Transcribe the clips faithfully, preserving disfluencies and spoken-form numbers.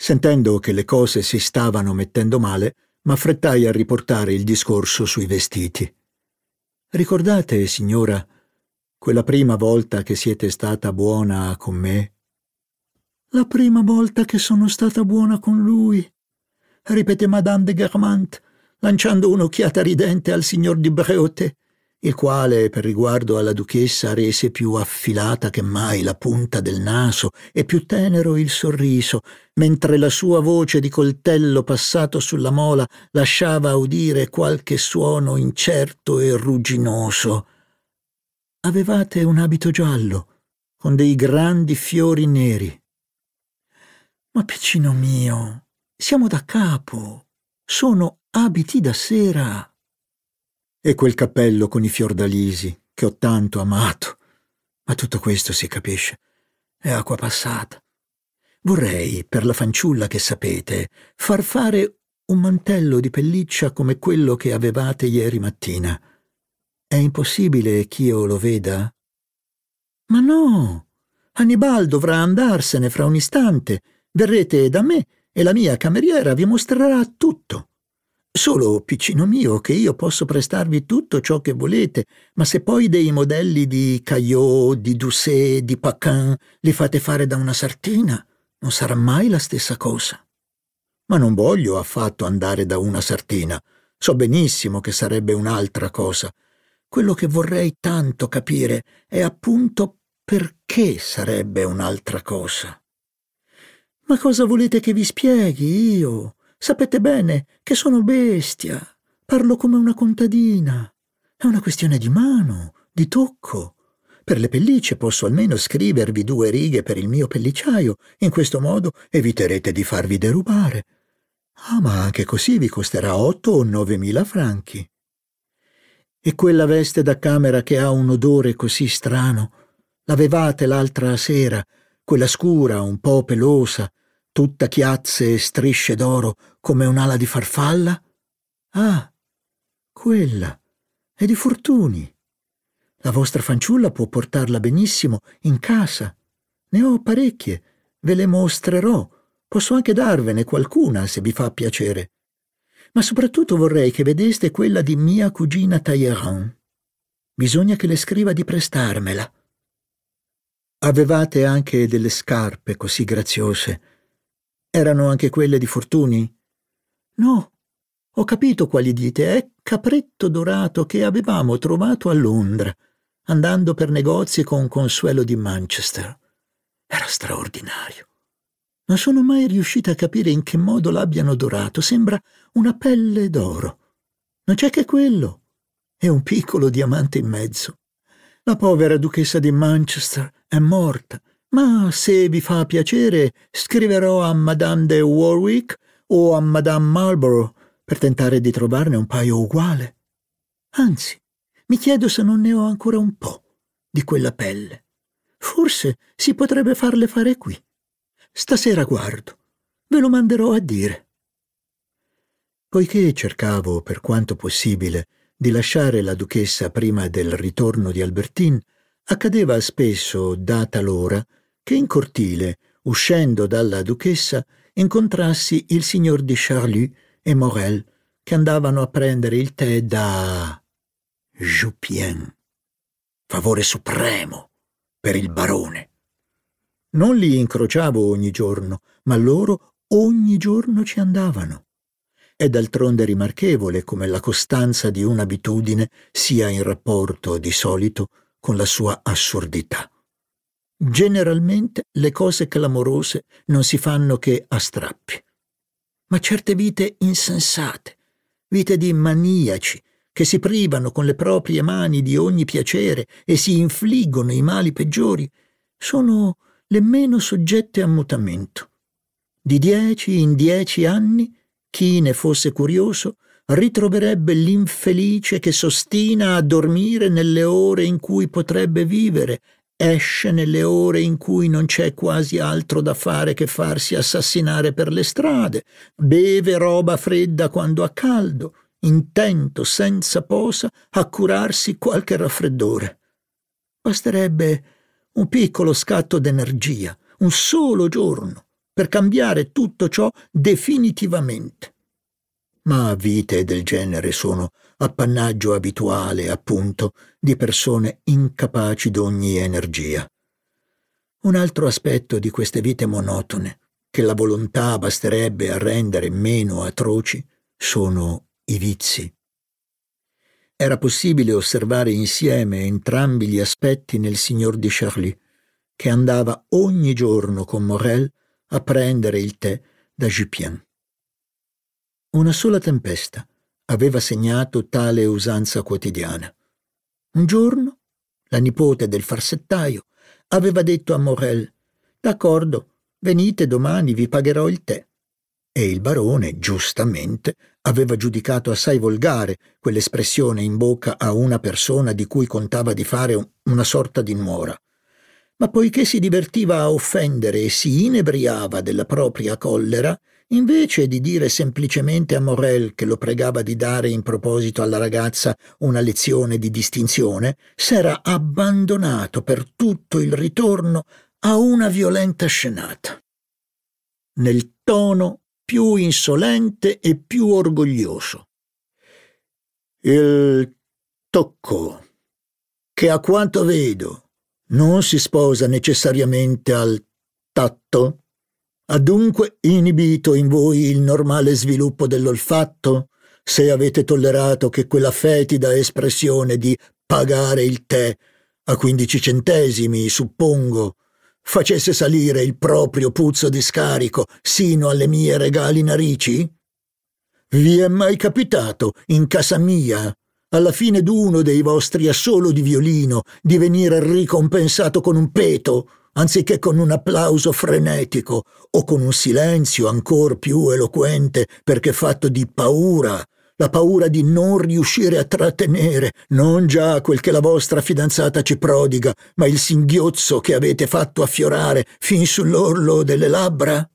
Sentendo che le cose si stavano mettendo male, m'affrettai a riportare il discorso sui vestiti. «Ricordate, signora, quella prima volta che siete stata buona con me?» «La prima volta che sono stata buona con lui», ripete Madame de Guermantes, lanciando un'occhiata ridente al signor di Bréauté, il quale, per riguardo alla duchessa, rese più affilata che mai la punta del naso e più tenero il sorriso, mentre la sua voce di coltello passato sulla mola lasciava udire qualche suono incerto e rugginoso. «Avevate un abito giallo, con dei grandi fiori neri». «Ma piccino mio, siamo da capo, sono abiti da sera». «E quel cappello con i fiordalisi che ho tanto amato. Ma tutto questo, si capisce, è acqua passata. Vorrei, per la fanciulla che sapete, far fare un mantello di pelliccia come quello che avevate ieri mattina. È impossibile ch'io lo veda?» «Ma no, Annibal dovrà andarsene fra un istante. Verrete da me e la mia cameriera vi mostrerà tutto. Solo, piccino mio, che io posso prestarvi tutto ciò che volete, ma se poi dei modelli di Caillot, di Doucet, di Paquin li fate fare da una sartina, non sarà mai la stessa cosa». «Ma non voglio affatto andare da una sartina. So benissimo che sarebbe un'altra cosa. Quello che vorrei tanto capire è appunto perché sarebbe un'altra cosa». «Ma cosa volete che vi spieghi io? Sapete bene che sono bestia, parlo come una contadina. È una questione di mano, di tocco. Per le pellicce posso almeno scrivervi due righe per il mio pellicciaio, in questo modo eviterete di farvi derubare. Ah, ma anche così vi costerà otto o nove mila franchi. E quella veste da camera che ha un odore così strano, l'avevate l'altra sera, quella scura, un po' pelosa, tutta chiazze e strisce d'oro come un'ala di farfalla? Ah, quella è di Fortuny. La vostra fanciulla può portarla benissimo in casa. Ne ho parecchie, ve le mostrerò. Posso anche darvene qualcuna se vi fa piacere. Ma soprattutto vorrei che vedeste quella di mia cugina Talleyrand. Bisogna che le scriva di prestarmela». «Avevate anche delle scarpe così graziose. Erano anche quelle di Fortuny?» «No, ho capito quali dite. È capretto dorato che avevamo trovato a Londra, andando per negozi con Consuelo di Manchester. Era straordinario. Non sono mai riuscita a capire in che modo l'abbiano dorato. Sembra una pelle d'oro. Non c'è che quello e un piccolo diamante in mezzo. La povera duchessa di Manchester è morta, ma se vi fa piacere scriverò a Madame de Warwick o a Madame Marlborough per tentare di trovarne un paio uguale. Anzi, mi chiedo se non ne ho ancora un po' di quella pelle. Forse si potrebbe farle fare qui. Stasera guardo, ve lo manderò a dire». Poiché cercavo, per quanto possibile, di lasciare la duchessa prima del ritorno di Albertine, accadeva spesso, data l'ora, che in cortile, uscendo dalla duchessa, incontrassi il signor di Charlus e Morel, che andavano a prendere il tè da Jupien. Favore supremo per il barone. Non li incrociavo ogni giorno, ma loro ogni giorno ci andavano. È d'altronde rimarchevole come la costanza di un'abitudine sia in rapporto, di solito, con la sua assurdità. Generalmente le cose clamorose non si fanno che a strappi. Ma certe vite insensate, vite di maniaci, che si privano con le proprie mani di ogni piacere e si infliggono i mali peggiori, sono le meno soggette a mutamento. Di dieci in dieci anni, chi ne fosse curioso, ritroverebbe l'infelice che s'ostina a dormire nelle ore in cui potrebbe vivere, esce nelle ore in cui non c'è quasi altro da fare che farsi assassinare per le strade, beve roba fredda quando ha caldo, intento senza posa a curarsi qualche raffreddore. Basterebbe un piccolo scatto d'energia, un solo giorno, per cambiare tutto ciò definitivamente. Ma vite del genere sono appannaggio abituale, appunto, di persone incapaci d'ogni energia. Un altro aspetto di queste vite monotone, che la volontà basterebbe a rendere meno atroci, sono i vizi. Era possibile osservare insieme entrambi gli aspetti nel signor di Charlie, che andava ogni giorno con Morel a prendere il tè da Jupien. Una sola tempesta aveva segnato tale usanza quotidiana. Un giorno, la nipote del farsettaio aveva detto a Morel: «D'accordo, venite domani, vi pagherò il tè». E il barone, giustamente, aveva giudicato assai volgare quell'espressione in bocca a una persona di cui contava di fare una sorta di nuora. Ma poiché si divertiva a offendere e si inebriava della propria collera, invece di dire semplicemente a Morel che lo pregava di dare in proposito alla ragazza una lezione di distinzione, s'era abbandonato per tutto il ritorno a una violenta scenata. Nel tono più insolente e più orgoglioso. Il tocco, che a quanto vedo non si sposa necessariamente al tatto, ha dunque inibito in voi il normale sviluppo dell'olfatto, se avete tollerato che quella fetida espressione di pagare il tè a quindici centesimi, suppongo, facesse salire il proprio puzzo di scarico sino alle mie regali narici? Vi è mai capitato, in casa mia, alla fine d'uno dei vostri assolo di violino, di venire ricompensato con un peto, anziché con un applauso frenetico, o con un silenzio ancor più eloquente perché fatto di paura, la paura di non riuscire a trattenere non già quel che la vostra fidanzata ci prodiga, ma il singhiozzo che avete fatto affiorare fin sull'orlo delle labbra?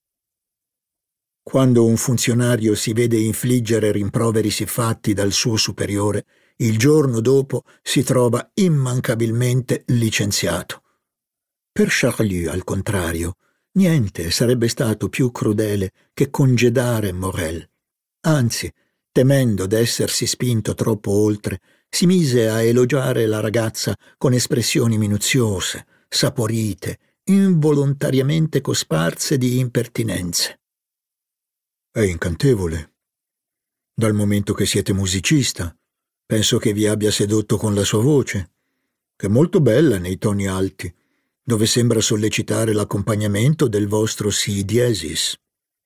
Quando un funzionario si vede infliggere rimproveri siffatti dal suo superiore, il giorno dopo si trova immancabilmente licenziato. Per Charlie, al contrario, niente sarebbe stato più crudele che congedare Morel. Anzi, temendo d'essersi spinto troppo oltre, si mise a elogiare la ragazza con espressioni minuziose, saporite, involontariamente cosparse di impertinenze. È incantevole. Dal momento che siete musicista, penso che vi abbia sedotto con la sua voce, che è molto bella nei toni alti, dove sembra sollecitare l'accompagnamento del vostro si diesis.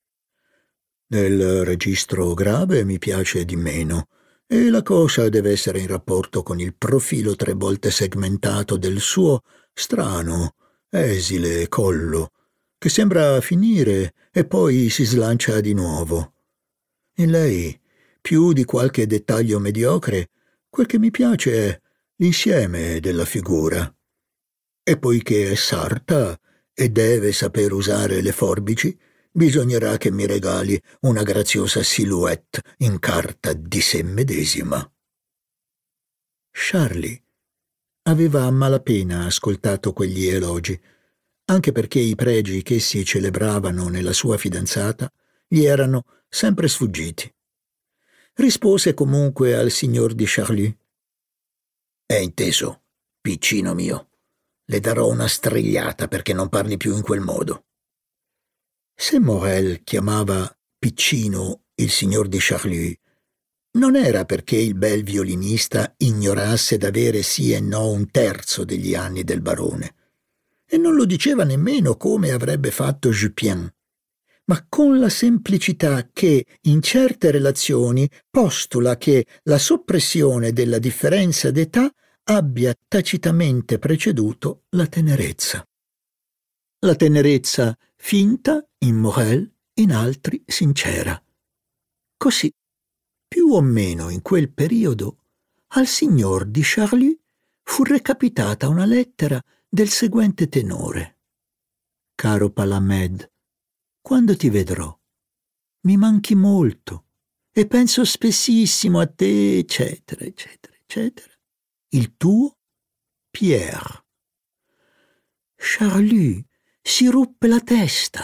Nel registro grave mi piace di meno, e la cosa deve essere in rapporto con il profilo tre volte segmentato del suo strano, esile collo, che sembra finire e poi si slancia di nuovo. In lei, più di qualche dettaglio mediocre, quel che mi piace è l'insieme della figura. E poiché è sarta e deve saper usare le forbici, bisognerà che mi regali una graziosa silhouette in carta di sé medesima. Charlie aveva a malapena ascoltato quegli elogi, anche perché i pregi che si celebravano nella sua fidanzata gli erano sempre sfuggiti. Rispose comunque al signor di Charlie: «È inteso, piccino mio. Le darò una strigliata perché non parli più in quel modo». Se Morel chiamava piccino il signor di Charlie, non era perché il bel violinista ignorasse d'avere sì e no un terzo degli anni del barone, e non lo diceva nemmeno come avrebbe fatto Jupien, ma con la semplicità che in certe relazioni postula che la soppressione della differenza d'età abbia tacitamente preceduto la tenerezza. La tenerezza finta in Morel, in altri sincera. Così, più o meno in quel periodo, al signor di Charlie fu recapitata una lettera del seguente tenore: «Caro Palamède, quando ti vedrò, mi manchi molto e penso spessissimo a te, eccetera, eccetera, eccetera. Il tuo Pierre». Charlie si ruppe la testa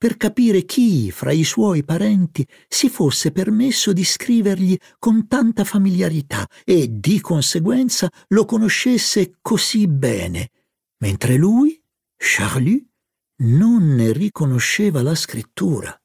per capire chi fra i suoi parenti si fosse permesso di scrivergli con tanta familiarità e di conseguenza lo conoscesse così bene, mentre lui, Charlie, non ne riconosceva la scrittura.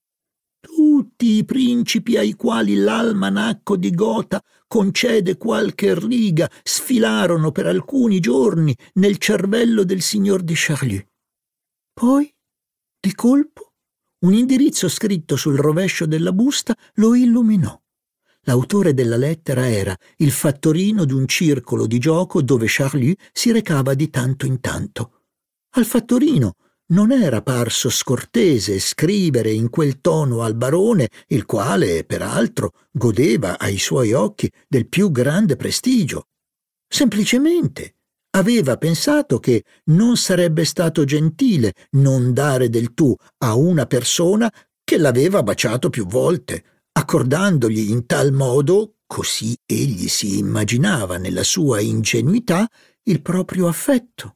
Tutti i principi ai quali l'almanacco di Gotha concede qualche riga sfilarono per alcuni giorni nel cervello del signor de Charlie. Poi, di colpo, un indirizzo scritto sul rovescio della busta lo illuminò. L'autore della lettera era il fattorino d'un circolo di gioco dove Charlie si recava di tanto in tanto. Al fattorino non era parso scortese scrivere in quel tono al barone, il quale, peraltro, godeva ai suoi occhi del più grande prestigio. Semplicemente aveva pensato che non sarebbe stato gentile non dare del tu a una persona che l'aveva baciato più volte, accordandogli in tal modo, così egli si immaginava nella sua ingenuità, il proprio affetto.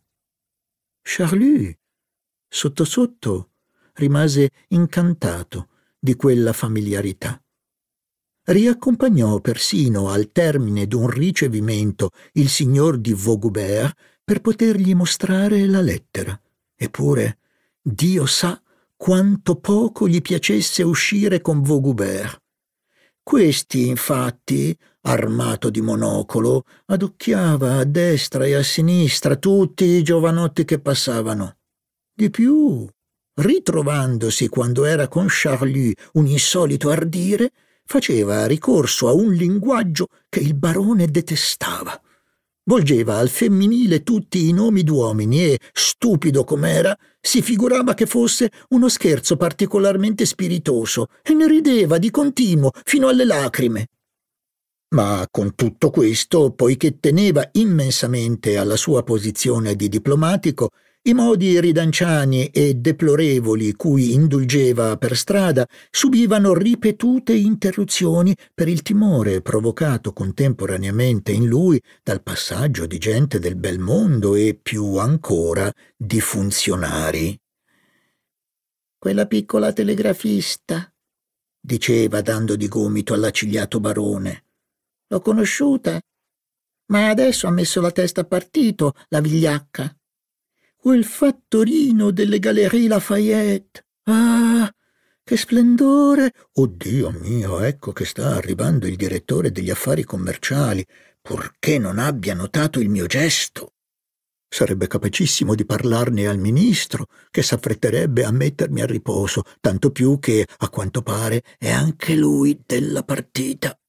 Charlie, sotto sotto, rimase incantato di quella familiarità. Riaccompagnò persino al termine d'un ricevimento il signor di Vaugoubert per potergli mostrare la lettera. Eppure, Dio sa quanto poco gli piacesse uscire con Vaugoubert. Questi, infatti, armato di monocolo, adocchiava a destra e a sinistra tutti i giovanotti che passavano. Di più, ritrovandosi quando era con Charlie un insolito ardire, faceva ricorso a un linguaggio che il barone detestava. Volgeva al femminile tutti i nomi d'uomini e, stupido com'era, si figurava che fosse uno scherzo particolarmente spiritoso e ne rideva di continuo fino alle lacrime. Ma con tutto questo, poiché teneva immensamente alla sua posizione di diplomatico, i modi ridanciani e deplorevoli cui indulgeva per strada subivano ripetute interruzioni per il timore provocato contemporaneamente in lui dal passaggio di gente del bel mondo e, più ancora, di funzionari. «Quella piccola telegrafista», diceva dando di gomito all'accigliato barone. «L'ho conosciuta, ma adesso ha messo la testa a partito, la vigliacca. Quel fattorino delle Galerie Lafayette. Ah, che splendore! Oddio mio, ecco che sta arrivando il direttore degli affari commerciali, purché non abbia notato il mio gesto. Sarebbe capacissimo di parlarne al ministro, che s'affretterebbe a mettermi a riposo, tanto più che, a quanto pare, è anche lui della partita».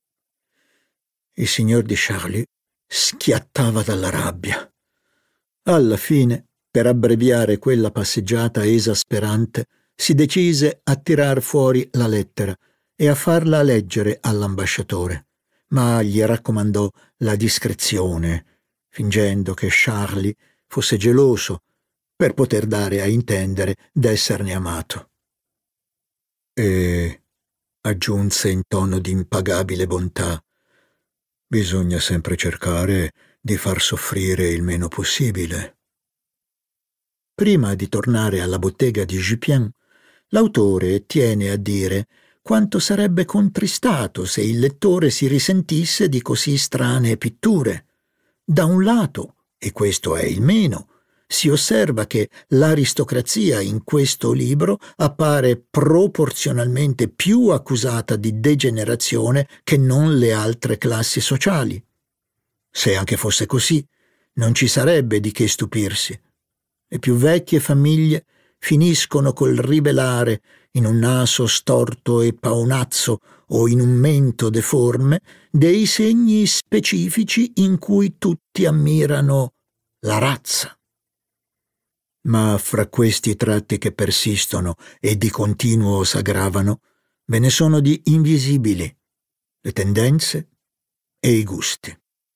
Il signor di Charlie schiattava dalla rabbia. Alla fine, per abbreviare quella passeggiata esasperante, si decise a tirar fuori la lettera e a farla leggere all'ambasciatore, ma gli raccomandò la discrezione, fingendo che Charlie fosse geloso per poter dare a intendere d'esserne amato. E aggiunse in tono di impagabile bontà: «Bisogna sempre cercare di far soffrire il meno possibile». Prima di tornare alla bottega di Jupien, l'autore tiene a dire quanto sarebbe contristato se il lettore si risentisse di così strane pitture. Da un lato, e questo è il meno, si osserva che l'aristocrazia in questo libro appare proporzionalmente più accusata di degenerazione che non le altre classi sociali. Se anche fosse così, non ci sarebbe di che stupirsi. Le più vecchie famiglie finiscono col rivelare, in un naso storto e paonazzo o in un mento deforme, dei segni specifici in cui tutti ammirano la razza. Ma fra questi tratti che persistono e di continuo s'aggravano, ve ne sono di invisibili: le tendenze e i gusti.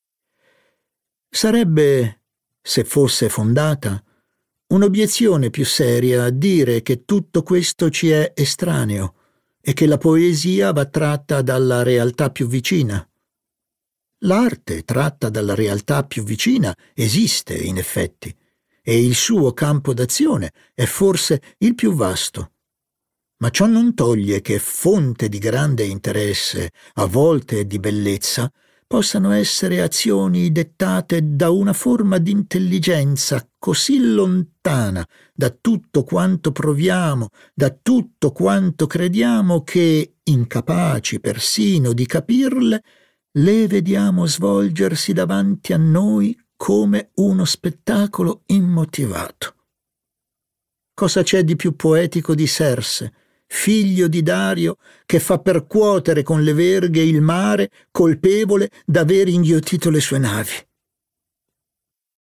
Sarebbe, se fosse fondata, un'obiezione più seria a dire che tutto questo ci è estraneo e che la poesia va tratta dalla realtà più vicina. L'arte tratta dalla realtà più vicina esiste, in effetti, e il suo campo d'azione è forse il più vasto. Ma ciò non toglie che fonte di grande interesse, a volte di bellezza, possano essere azioni dettate da una forma di intelligenza così lontana da tutto quanto proviamo, da tutto quanto crediamo, che, incapaci persino di capirle, le vediamo svolgersi davanti a noi come uno spettacolo immotivato. Cosa c'è di più poetico di Serse, figlio di Dario, che fa percuotere con le verghe il mare, colpevole d'aver inghiottito le sue navi?